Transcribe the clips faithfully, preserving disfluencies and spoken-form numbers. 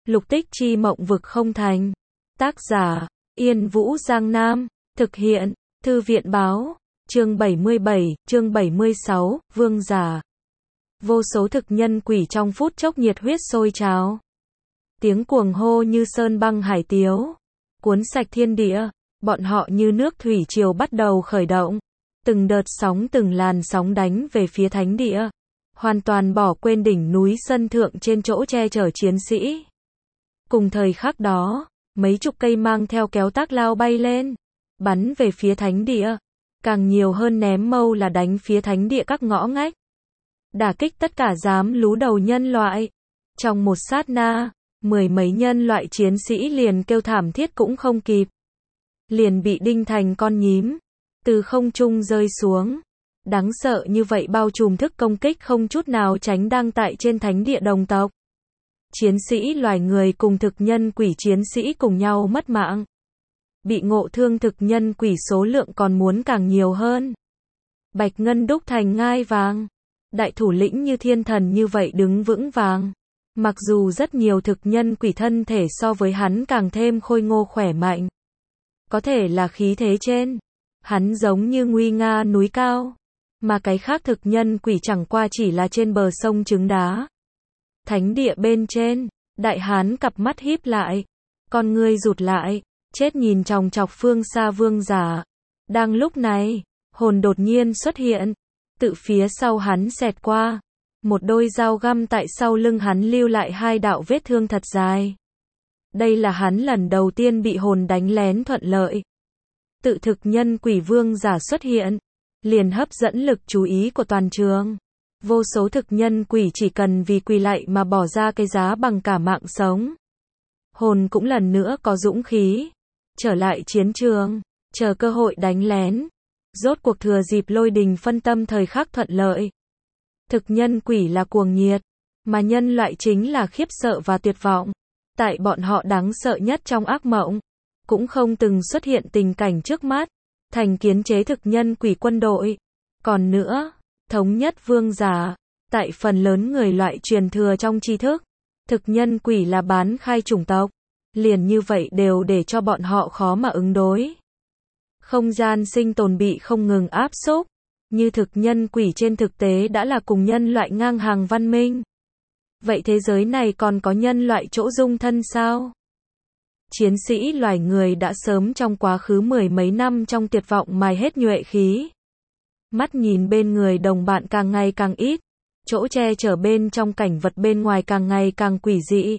Lục tích chi mộng vực không thành. Tác giả, Yên Vũ Giang Nam. Thực hiện, Thư viện báo. Chương bảy mươi bảy, chương bảy mươi sáu, Vương giả. Vô số thực nhân quỷ trong phút chốc nhiệt huyết sôi trào. Tiếng cuồng hô như sơn băng hải tiếu, cuốn sạch thiên địa, bọn họ như nước thủy triều bắt đầu khởi động. Từng đợt sóng từng làn sóng đánh về phía thánh địa, hoàn toàn bỏ quên đỉnh núi sân thượng trên chỗ che chở chiến sĩ. Cùng thời khắc đó, mấy chục cây mang theo kéo tác lao bay lên, bắn về phía thánh địa. Càng nhiều hơn ném mâu là đánh phía thánh địa các ngõ ngách, đả kích tất cả dám lú đầu nhân loại. Trong một sát na, mười mấy nhân loại chiến sĩ liền kêu thảm thiết cũng không kịp, liền bị đinh thành con nhím, từ không trung rơi xuống. Đáng sợ như vậy bao trùm thức công kích không chút nào tránh đang tại trên thánh địa đồng tộc. Chiến sĩ loài người cùng thực nhân quỷ chiến sĩ cùng nhau mất mạng. Bị ngộ thương thực nhân quỷ số lượng còn muốn càng nhiều hơn. Bạch Ngân đúc thành ngai vàng. Đại thủ lĩnh như thiên thần như vậy đứng vững vàng. Mặc dù rất nhiều thực nhân quỷ thân thể so với hắn càng thêm khôi ngô khỏe mạnh. Có thể là khí thế trên, hắn giống như nguy nga núi cao. Mà cái khác thực nhân quỷ chẳng qua chỉ là trên bờ sông trứng đá. Thánh địa bên trên, đại hán cặp mắt híp lại, con ngươi rụt lại, chết nhìn chòng chọc phương xa vương giả. Đang lúc này, hồn đột nhiên xuất hiện, tự phía sau hắn xẹt qua, một đôi dao găm tại sau lưng hắn lưu lại hai đạo vết thương thật dài. Đây là hắn lần đầu tiên bị hồn đánh lén thuận lợi. Tự thực nhân quỷ vương giả xuất hiện, liền hấp dẫn lực chú ý của toàn trường. Vô số thực nhân quỷ chỉ cần vì quỳ lạy mà bỏ ra cái giá bằng cả mạng sống. Hồn cũng lần nữa có dũng khí, trở lại chiến trường, chờ cơ hội đánh lén. Rốt cuộc thừa dịp lôi đình phân tâm thời khắc thuận lợi. Thực nhân quỷ là cuồng nhiệt, mà nhân loại chính là khiếp sợ và tuyệt vọng. Tại bọn họ đáng sợ nhất trong ác mộng, cũng không từng xuất hiện tình cảnh trước mắt, thành kiến chế thực nhân quỷ quân đội. Còn nữa, thống nhất vương giả, tại phần lớn người loại truyền thừa trong tri thức, thực nhân quỷ là bán khai chủng tộc, liền như vậy đều để cho bọn họ khó mà ứng đối. Không gian sinh tồn bị không ngừng áp xúc, như thực nhân quỷ trên thực tế đã là cùng nhân loại ngang hàng văn minh. Vậy thế giới này còn có nhân loại chỗ dung thân sao? Chiến sĩ loài người đã sớm trong quá khứ mười mấy năm trong tuyệt vọng mài hết nhuệ khí. Mắt nhìn bên người đồng bạn càng ngày càng ít, chỗ che chở bên trong cảnh vật bên ngoài càng ngày càng quỷ dị.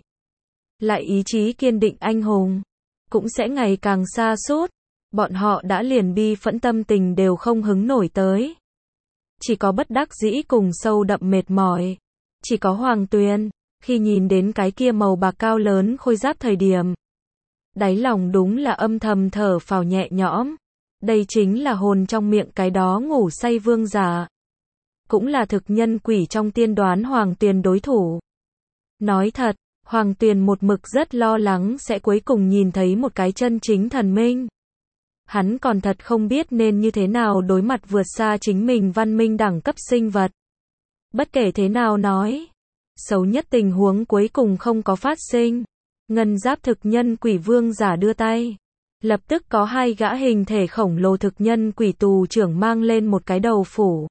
Lại ý chí kiên định anh hùng, cũng sẽ ngày càng xa sút. Bọn họ đã liền bi phẫn tâm tình đều không hứng nổi tới. Chỉ có bất đắc dĩ cùng sâu đậm mệt mỏi. Chỉ có Hoàng Tuyền, khi nhìn đến cái kia màu bạc cao lớn khôi giáp thời điểm, đáy lòng đúng là âm thầm thở phào nhẹ nhõm. Đây chính là hồn trong miệng cái đó ngủ say vương giả. Cũng là thực nhân quỷ trong tiên đoán Hoàng Tuyền đối thủ. Nói thật, Hoàng Tuyền một mực rất lo lắng sẽ cuối cùng nhìn thấy một cái chân chính thần minh. Hắn còn thật không biết nên như thế nào đối mặt vượt xa chính mình văn minh đẳng cấp sinh vật. Bất kể thế nào nói, xấu nhất tình huống cuối cùng không có phát sinh. Ngân giáp thực nhân quỷ vương giả đưa tay. Lập tức có hai gã hình thể khổng lồ thực nhân quỷ tù trưởng mang lên một cái đầu phủ.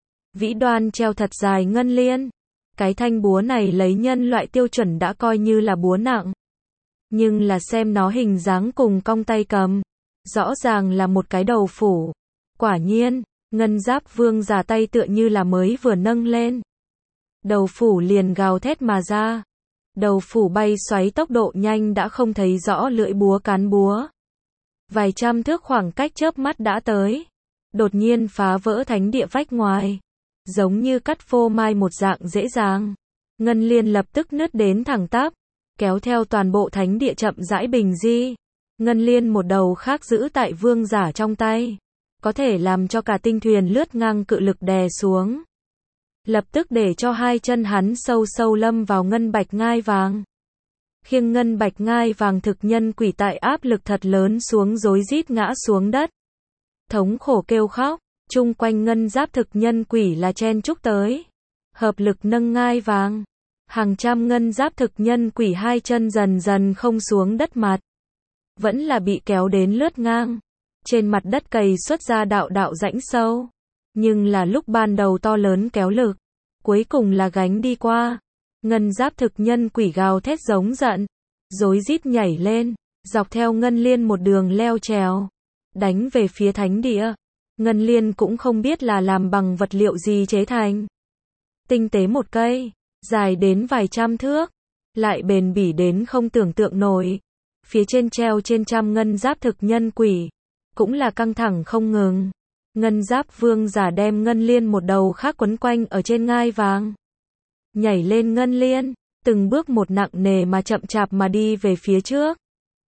Vĩ đoan treo thật dài ngân liên. Cái thanh búa này lấy nhân loại tiêu chuẩn đã coi như là búa nặng. Nhưng là xem nó hình dáng cùng cong tay cầm, rõ ràng là một cái đầu phủ. Quả nhiên, ngân giáp vương giả tay tựa như là mới vừa nâng lên. Đầu phủ liền gào thét mà ra. Đầu phủ bay xoáy tốc độ nhanh đã không thấy rõ lưỡi búa cán búa. Vài trăm thước khoảng cách chớp mắt đã tới. Đột nhiên phá vỡ thánh địa vách ngoài. Giống như cắt phô mai một dạng dễ dàng. Ngân liên lập tức nứt đến thẳng tắp, kéo theo toàn bộ thánh địa chậm rãi bình di. Ngân liên một đầu khác giữ tại vương giả trong tay, có thể làm cho cả tinh thuyền lướt ngang cự lực đè xuống. Lập tức để cho hai chân hắn sâu sâu lâm vào ngân bạch ngai vàng. Khiêng ngân bạch ngai vàng thực nhân quỷ tại áp lực thật lớn xuống rối rít ngã xuống đất. Thống khổ kêu khóc, chung quanh ngân giáp thực nhân quỷ là chen chúc tới. Hợp lực nâng ngai vàng. Hàng trăm ngân giáp thực nhân quỷ hai chân dần dần không xuống đất mặt. Vẫn là bị kéo đến lướt ngang. Trên mặt đất cày xuất ra đạo đạo rãnh sâu. Nhưng là lúc ban đầu to lớn kéo lực. Cuối cùng là gánh đi qua. Ngân giáp thực nhân quỷ gào thét giống giận. Rối rít nhảy lên. Dọc theo ngân liên một đường leo trèo. Đánh về phía thánh địa. Ngân liên cũng không biết là làm bằng vật liệu gì chế thành. Tinh tế một cây. Dài đến vài trăm thước. Lại bền bỉ đến không tưởng tượng nổi. Phía trên treo trên trăm ngân giáp thực nhân quỷ. Cũng là căng thẳng không ngừng. Ngân giáp vương giả đem ngân liên một đầu khác quấn quanh ở trên ngai vàng. Nhảy lên ngân liên. Từng bước một nặng nề mà chậm chạp mà đi về phía trước.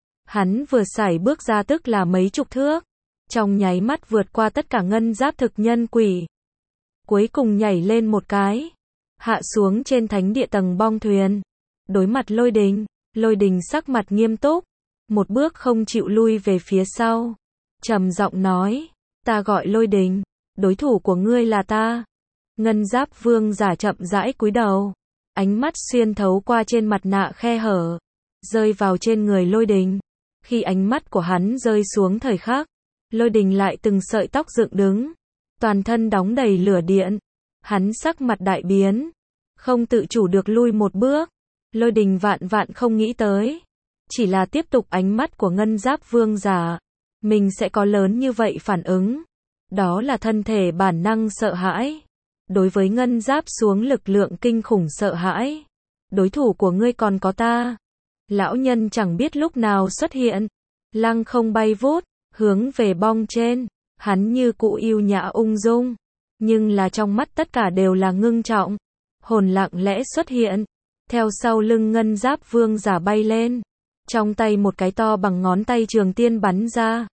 Hắn vừa sải bước ra tức là mấy chục thước. Trong nháy mắt vượt qua tất cả ngân giáp thực nhân quỷ. Cuối cùng nhảy lên một cái. Hạ xuống trên thánh địa tầng bong thuyền. Đối mặt Lôi Đình. Lôi Đình sắc mặt nghiêm túc. Một bước không chịu lui về phía sau. Trầm giọng nói. Ta gọi Lôi Đình. Đối thủ của ngươi là ta. Ngân giáp vương giả chậm rãi cúi đầu. Ánh mắt xuyên thấu qua trên mặt nạ khe hở. Rơi vào trên người Lôi Đình. Khi ánh mắt của hắn rơi xuống thời khắc. Lôi Đình lại từng sợi tóc dựng đứng. Toàn thân đóng đầy lửa điện. Hắn sắc mặt đại biến. Không tự chủ được lui một bước. Lôi Đình vạn vạn không nghĩ tới. Chỉ là tiếp tục ánh mắt của ngân giáp vương giả. Mình sẽ có lớn như vậy phản ứng. Đó là thân thể bản năng sợ hãi. Đối với ngân giáp xuống lực lượng kinh khủng sợ hãi. Đối thủ của ngươi còn có ta. Lão nhân chẳng biết lúc nào xuất hiện. Lăng không bay vút. Hướng về bong trên. Hắn như cụ yêu nhã ung dung. Nhưng là trong mắt tất cả đều là ngưng trọng. Hồn lặng lẽ xuất hiện. Theo sau lưng ngân giáp vương giả bay lên. Trong tay một cái to bằng ngón tay trường tiên bắn ra.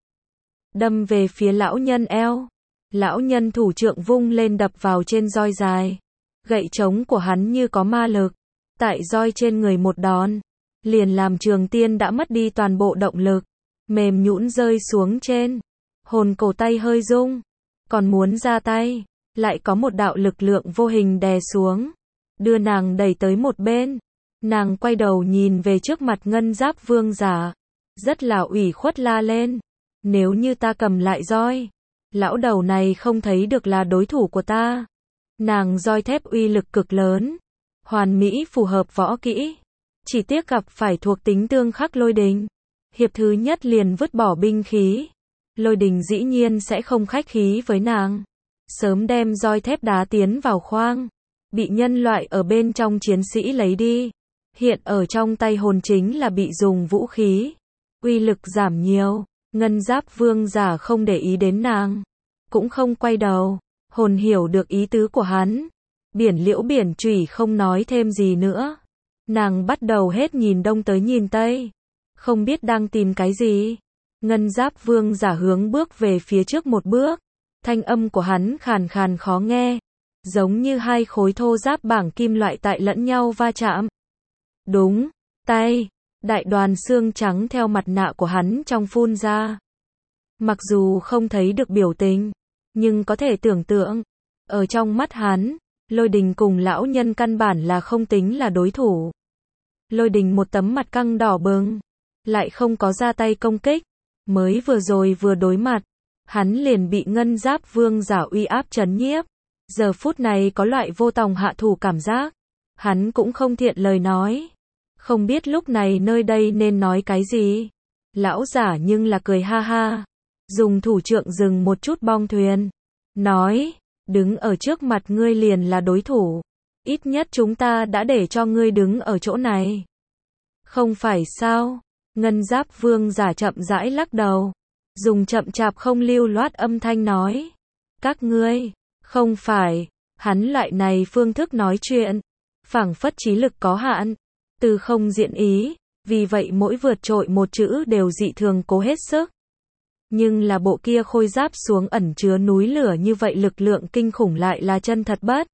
Đâm về phía lão nhân eo. Lão nhân thủ trượng vung lên đập vào trên roi dài. Gậy trống của hắn như có ma lực. Tại roi trên người một đòn. Liền làm trường tiên đã mất đi toàn bộ động lực. Mềm nhũn rơi xuống trên. Hồn cổ tay hơi rung. Còn muốn ra tay. Lại có một đạo lực lượng vô hình đè xuống. Đưa nàng đẩy tới một bên. Nàng quay đầu nhìn về trước mặt ngân giáp vương giả. Rất là ủy khuất la lên. Nếu như ta cầm lại roi. Lão đầu này không thấy được là đối thủ của ta. Nàng roi thép uy lực cực lớn. Hoàn mỹ phù hợp võ kỹ. Chỉ tiếc gặp phải thuộc tính tương khắc Lôi Đình. Hiệp thứ nhất liền vứt bỏ binh khí. Lôi Đình dĩ nhiên sẽ không khách khí với nàng. Sớm đem roi thép đá tiến vào khoang. Bị nhân loại ở bên trong chiến sĩ lấy đi. Hiện ở trong tay hồn chính là bị dùng vũ khí. Uy lực giảm nhiều. Ngân giáp vương giả không để ý đến nàng. Cũng không quay đầu. Hồn hiểu được ý tứ của hắn. Biển liễu biển chủy không nói thêm gì nữa. Nàng bắt đầu hết nhìn đông tới nhìn tây. Không biết đang tìm cái gì. Ngân giáp vương giả hướng bước về phía trước một bước. Thanh âm của hắn khàn khàn khó nghe. Giống như hai khối thô giáp bảng kim loại tại lẫn nhau va chạm. Đúng, tay. Đại đoàn xương trắng theo mặt nạ của hắn trong phun ra. Mặc dù không thấy được biểu tình. Nhưng có thể tưởng tượng. Ở trong mắt hắn. Lôi Đình cùng lão nhân căn bản là không tính là đối thủ. Lôi Đình một tấm mặt căng đỏ bừng. Lại không có ra tay công kích. Mới vừa rồi vừa đối mặt. Hắn liền bị ngân giáp vương giả uy áp trấn nhiếp. Giờ phút này có loại vô tòng hạ thủ cảm giác. Hắn cũng không thiện lời nói. Không biết lúc này nơi đây nên nói cái gì. Lão giả nhưng là cười ha ha. Dùng thủ trượng dừng một chút bong thuyền. Nói, đứng ở trước mặt ngươi liền là đối thủ. Ít nhất chúng ta đã để cho ngươi đứng ở chỗ này. Không phải sao? Ngân giáp vương giả chậm rãi lắc đầu. Dùng chậm chạp không lưu loát âm thanh nói. Các ngươi, không phải. Hắn loại này phương thức nói chuyện. Phảng phất trí lực có hạn. Từ không diện ý. Vì vậy mỗi vượt trội một chữ đều dị thường cố hết sức. Nhưng là bộ kia khôi giáp xuống ẩn chứa núi lửa như vậy lực lượng kinh khủng lại là chân thật bất.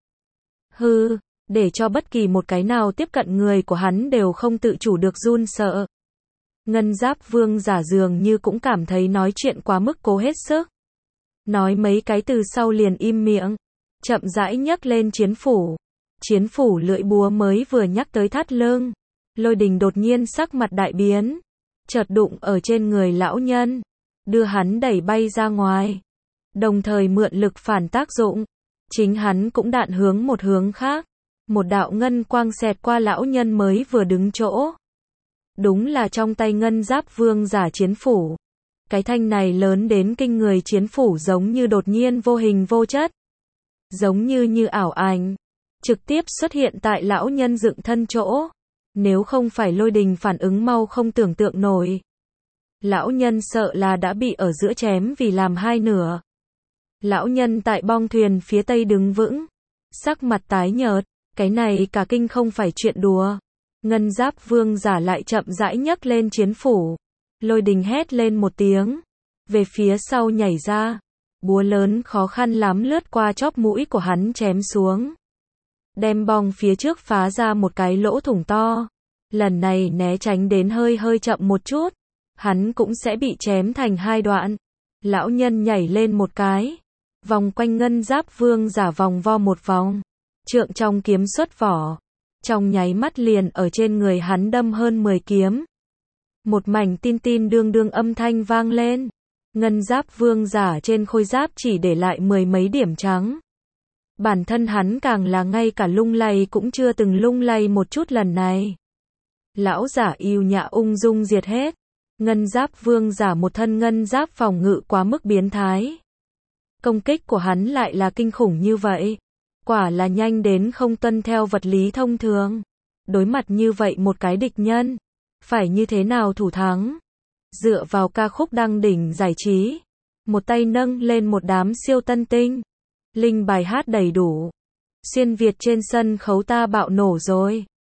Hư, để cho bất kỳ một cái nào tiếp cận người của hắn đều không tự chủ được run sợ. Ngân giáp vương giả dường như cũng cảm thấy nói chuyện quá mức cố hết sức. Nói mấy cái từ sau liền im miệng. Chậm rãi nhấc lên chiến phủ. Chiến phủ lưỡi búa mới vừa nhắc tới thắt lưng, Lôi Đình đột nhiên sắc mặt đại biến, chợt đụng ở trên người lão nhân, đưa hắn đẩy bay ra ngoài, đồng thời mượn lực phản tác dụng, chính hắn cũng đạn hướng một hướng khác, một đạo ngân quang xẹt qua lão nhân mới vừa đứng chỗ. Đúng là trong tay Ngân Giáp Vương giả chiến phủ. Cái thanh này lớn đến kinh người chiến phủ giống như đột nhiên vô hình vô chất, giống như như ảo ảnh, trực tiếp xuất hiện tại lão nhân dựng thân chỗ. Nếu không phải Lôi Đình phản ứng mau không tưởng tượng nổi, lão nhân sợ là đã bị ở giữa chém vì làm hai nửa. Lão nhân tại bong thuyền phía tây đứng vững, sắc mặt tái nhợt, cái này cả kinh không phải chuyện đùa. Ngân Giáp Vương giả lại chậm rãi nhấc lên chiến phủ. Lôi Đình hét lên một tiếng, về phía sau nhảy ra, búa lớn khó khăn lắm lướt qua chóp mũi của hắn chém xuống, đem bong phía trước phá ra một cái lỗ thủng to. Lần này né tránh đến hơi hơi chậm một chút, hắn cũng sẽ bị chém thành hai đoạn. Lão nhân nhảy lên một cái, vòng quanh Ngân Giáp Vương giả vòng vo một vòng, trượng trong kiếm xuất vỏ, trong nháy mắt liền ở trên người hắn đâm hơn mười kiếm. Một mảnh tin tin đương đương âm thanh vang lên, Ngân Giáp Vương giả trên khôi giáp chỉ để lại mười mấy điểm trắng. Bản thân hắn càng là ngay cả lung lay cũng chưa từng lung lay một chút lần này. Lão giả yêu nhã ung dung diệt hết. Ngân Giáp Vương giả một thân ngân giáp phòng ngự quá mức biến thái. Công kích của hắn lại là kinh khủng như vậy. Quả là nhanh đến không tuân theo vật lý thông thường. Đối mặt như vậy một cái địch nhân, phải như thế nào thủ thắng? Dựa vào ca khúc đăng đỉnh giải trí, một tay nâng lên một đám siêu tân tinh, linh bài hát đầy đủ. Xuyên Việt trên sân khấu ta bạo nổ rồi.